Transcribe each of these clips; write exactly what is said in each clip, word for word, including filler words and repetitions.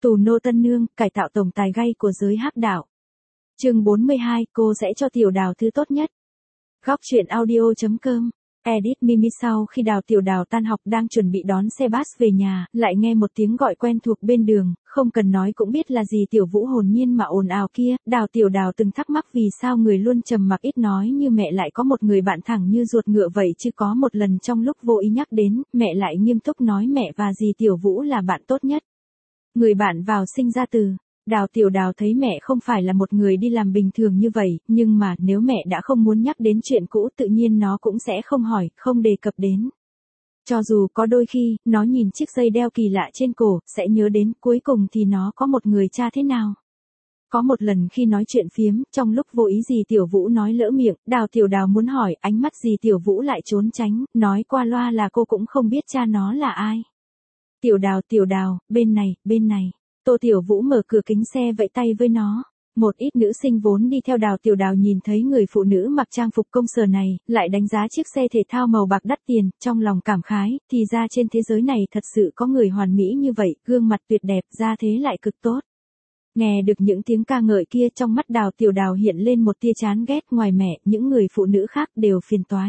Tù nô tân nương, cải tạo tổng tài gay của giới hắc đạo. Chương bốn mươi hai, cô sẽ cho Tiểu Đào thứ tốt nhất. Góc truyện audio chấm com. Edit Mimi sau khi Đào Tiểu Đào tan học đang chuẩn bị đón xe bus về nhà, lại nghe một tiếng gọi quen thuộc bên đường, không cần nói cũng biết là gì Tiểu Vũ hồn nhiên mà ồn ào kia. Đào Tiểu Đào từng thắc mắc vì sao người luôn trầm mặc ít nói như mẹ lại có một người bạn thẳng như ruột ngựa vậy, chứ có một lần trong lúc vô ý nhắc đến, mẹ lại nghiêm túc nói mẹ và dì Tiểu Vũ là bạn tốt nhất. Người bạn vào sinh ra từ. Đào Tiểu Đào thấy mẹ không phải là một người đi làm bình thường như vậy, nhưng mà nếu mẹ đã không muốn nhắc đến chuyện cũ tự nhiên nó cũng sẽ không hỏi, không đề cập đến. Cho dù có đôi khi, nó nhìn chiếc dây đeo kỳ lạ trên cổ, sẽ nhớ đến cuối cùng thì nó có một người cha thế nào. Có một lần khi nói chuyện phiếm, trong lúc vô ý dì Tiểu Vũ nói lỡ miệng, Đào Tiểu Đào muốn hỏi, ánh mắt dì Tiểu Vũ lại trốn tránh, nói qua loa là cô cũng không biết cha nó là ai. Tiểu Đào, Tiểu Đào, bên này, bên này. Tô Tiểu Vũ mở cửa kính xe vẫy tay với nó. Một ít nữ sinh vốn đi theo Đào Tiểu Đào nhìn thấy người phụ nữ mặc trang phục công sở này, lại đánh giá chiếc xe thể thao màu bạc đắt tiền, trong lòng cảm khái, thì ra trên thế giới này thật sự có người hoàn mỹ như vậy, gương mặt tuyệt đẹp, da thế lại cực tốt. Nghe được những tiếng ca ngợi kia, trong mắt Đào Tiểu Đào hiện lên một tia chán ghét, ngoài mẹ, những người phụ nữ khác đều phiền toái.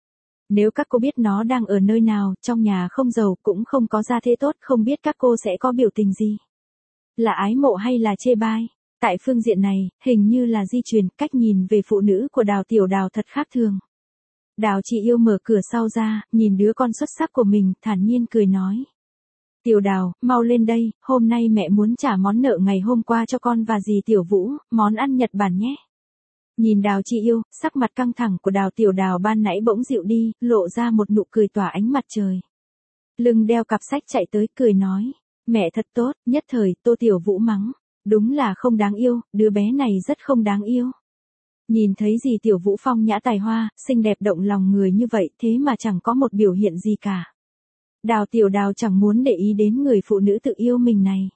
Nếu các cô biết nó đang ở nơi nào, trong nhà không giàu, cũng không có gia thế tốt, không biết các cô sẽ có biểu tình gì. Là ái mộ hay là chê bai? Tại phương diện này, hình như là di truyền, cách nhìn về phụ nữ của Đào Tiểu Đào thật khác thường. Đào Chị Yêu mở cửa sau ra, nhìn đứa con xuất sắc của mình, thản nhiên cười nói. Tiểu Đào, mau lên đây, hôm nay mẹ muốn trả món nợ ngày hôm qua cho con và dì Tiểu Vũ, món ăn Nhật Bản nhé. Nhìn Đào Chị Yêu, sắc mặt căng thẳng của Đào Tiểu Đào ban nãy bỗng dịu đi, lộ ra một nụ cười tỏa ánh mặt trời. Lưng đeo cặp sách chạy tới cười nói. Mẹ thật tốt, nhất thời, Tô Tiểu Vũ mắng. Đúng là không đáng yêu, đứa bé này rất không đáng yêu. Nhìn thấy dì Tiểu Vũ phong nhã tài hoa, xinh đẹp động lòng người như vậy, thế mà chẳng có một biểu hiện gì cả. Đào Tiểu Đào chẳng muốn để ý đến người phụ nữ tự yêu mình này.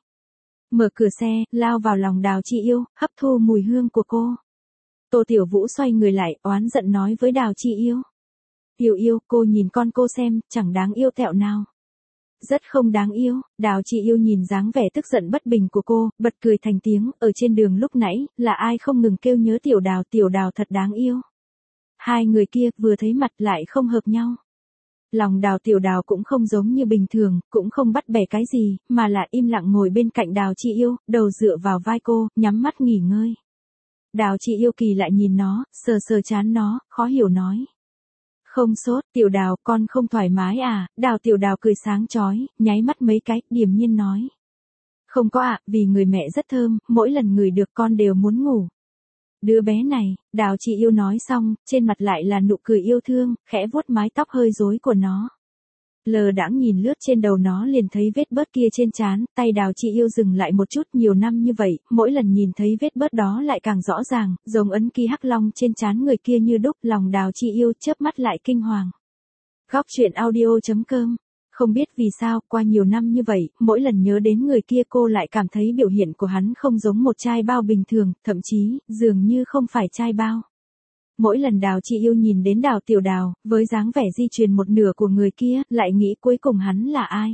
Mở cửa xe, lao vào lòng Đào Chị Yêu, hấp thu mùi hương của cô. Tô Tiểu Vũ xoay người lại, oán giận nói với Đào Chị Yêu. Tiểu Yêu, cô nhìn con cô xem, chẳng đáng yêu tẹo nào. Rất không đáng yêu. Đào Chị Yêu nhìn dáng vẻ tức giận bất bình của cô, bật cười thành tiếng, ở trên đường lúc nãy, là ai không ngừng kêu nhớ Tiểu Đào, Tiểu Đào thật đáng yêu. Hai người kia, vừa thấy mặt lại không hợp nhau. Lòng Đào Tiểu Đào cũng không giống như bình thường, cũng không bắt bẻ cái gì, mà là im lặng ngồi bên cạnh Đào Chị Yêu, đầu dựa vào vai cô, nhắm mắt nghỉ ngơi. Đào Chị Yêu kỳ lại nhìn nó, sờ sờ trán nó, khó hiểu nói. Không sốt, Tiểu Đào, con không thoải mái à? Đào Tiểu Đào cười sáng chói, nháy mắt mấy cái, điềm nhiên nói. Không có ạ, à, vì người mẹ rất thơm, mỗi lần ngửi được con đều muốn ngủ. Đứa bé này, Đào Chị Yêu nói xong, trên mặt lại là nụ cười yêu thương, khẽ vuốt mái tóc hơi rối của nó. Lờ đãng nhìn lướt trên đầu nó liền thấy vết bớt kia trên trán, tay Đào Chị Yêu dừng lại một chút, nhiều năm như vậy, mỗi lần nhìn thấy vết bớt đó lại càng rõ ràng, giống ấn ký hắc long trên trán người kia như đúc, lòng Đào Chị Yêu chớp mắt lại kinh hoàng. Góc truyện audio chấm com. Không biết vì sao, qua nhiều năm như vậy, mỗi lần nhớ đến người kia cô lại cảm thấy biểu hiện của hắn không giống một trai bao bình thường, thậm chí, dường như không phải trai bao. Mỗi lần Đào Chị Yêu nhìn đến Đào Tiểu Đào, với dáng vẻ di truyền một nửa của người kia, lại nghĩ cuối cùng hắn là ai?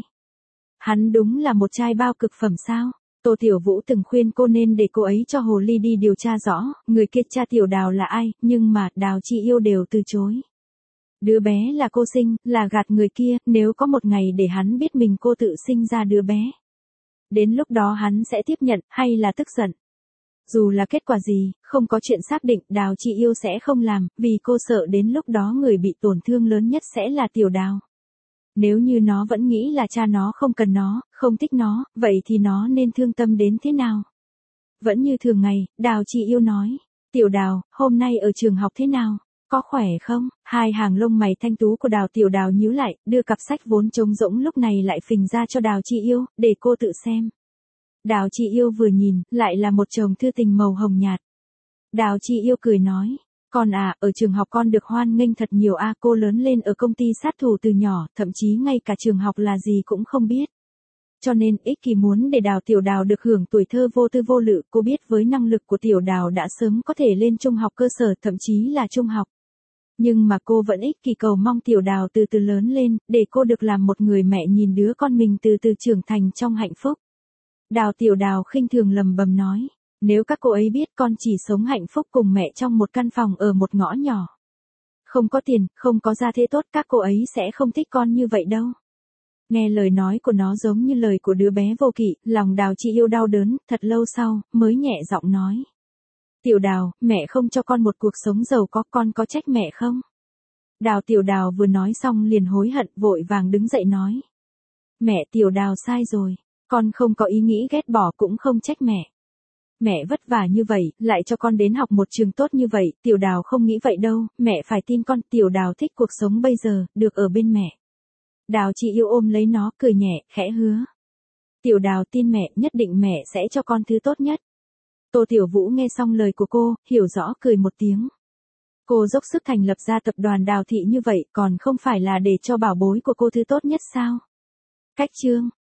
Hắn đúng là một trai bao cực phẩm sao? Tô Tiểu Vũ từng khuyên cô nên để cô ấy cho Hồ Ly đi điều tra rõ, người kia cha Tiểu Đào là ai, nhưng mà, Đào Chị Yêu đều từ chối. Đứa bé là cô sinh, là gạt người kia, nếu có một ngày để hắn biết mình cô tự sinh ra đứa bé. Đến lúc đó hắn sẽ tiếp nhận, hay là tức giận? Dù là kết quả gì, không có chuyện xác định, Đào Chị Yêu sẽ không làm, vì cô sợ đến lúc đó người bị tổn thương lớn nhất sẽ là Tiểu Đào. Nếu như nó vẫn nghĩ là cha nó không cần nó, không thích nó, vậy thì nó nên thương tâm đến thế nào? Vẫn như thường ngày, Đào Chị Yêu nói, Tiểu Đào, hôm nay ở trường học thế nào? Có khỏe không? Hai hàng lông mày thanh tú của Đào Tiểu Đào nhíu lại, đưa cặp sách vốn trống rỗng lúc này lại phình ra cho Đào Chị Yêu, để cô tự xem. Đào Chị Yêu vừa nhìn, lại là một chồng thư tình màu hồng nhạt. Đào Chị Yêu cười nói, con à, ở trường học con được hoan nghênh thật nhiều a, cô lớn lên ở công ty sát thủ từ nhỏ, thậm chí ngay cả trường học là gì cũng không biết. Cho nên, ích kỷ muốn để Đào Tiểu Đào được hưởng tuổi thơ vô tư vô lự, cô biết với năng lực của Tiểu Đào đã sớm có thể lên trung học cơ sở, thậm chí là trung học. Nhưng mà cô vẫn ích kỷ cầu mong Tiểu Đào từ từ lớn lên, để cô được làm một người mẹ nhìn đứa con mình từ từ trưởng thành trong hạnh phúc. Đào Tiểu Đào khinh thường lầm bầm nói. Nếu các cô ấy biết con chỉ sống hạnh phúc cùng mẹ trong một căn phòng ở một ngõ nhỏ. Không có tiền, không có gia thế tốt, các cô ấy sẽ không thích con như vậy đâu. Nghe lời nói của nó giống như lời của đứa bé vô kỵ, lòng Đào Chị Yêu đau đớn, thật lâu sau, mới nhẹ giọng nói. Tiểu Đào, mẹ không cho con một cuộc sống giàu có, con có trách mẹ không? Đào Tiểu Đào vừa nói xong liền hối hận, vội vàng đứng dậy nói. Mẹ, Tiểu Đào sai rồi, con không có ý nghĩ ghét bỏ cũng không trách mẹ. Mẹ vất vả như vậy, lại cho con đến học một trường tốt như vậy, Tiểu Đào không nghĩ vậy đâu, mẹ phải tin con, Tiểu Đào thích cuộc sống bây giờ, được ở bên mẹ. Đào Chị Yêu ôm lấy nó, cười nhẹ, khẽ hứa. Tiểu Đào tin mẹ, nhất định mẹ sẽ cho con thứ tốt nhất. Tô Tiểu Vũ nghe xong lời của cô, hiểu rõ cười một tiếng. Cô dốc sức thành lập ra tập đoàn Đào Thị như vậy, còn không phải là để cho bảo bối của cô thứ tốt nhất sao? Cách chương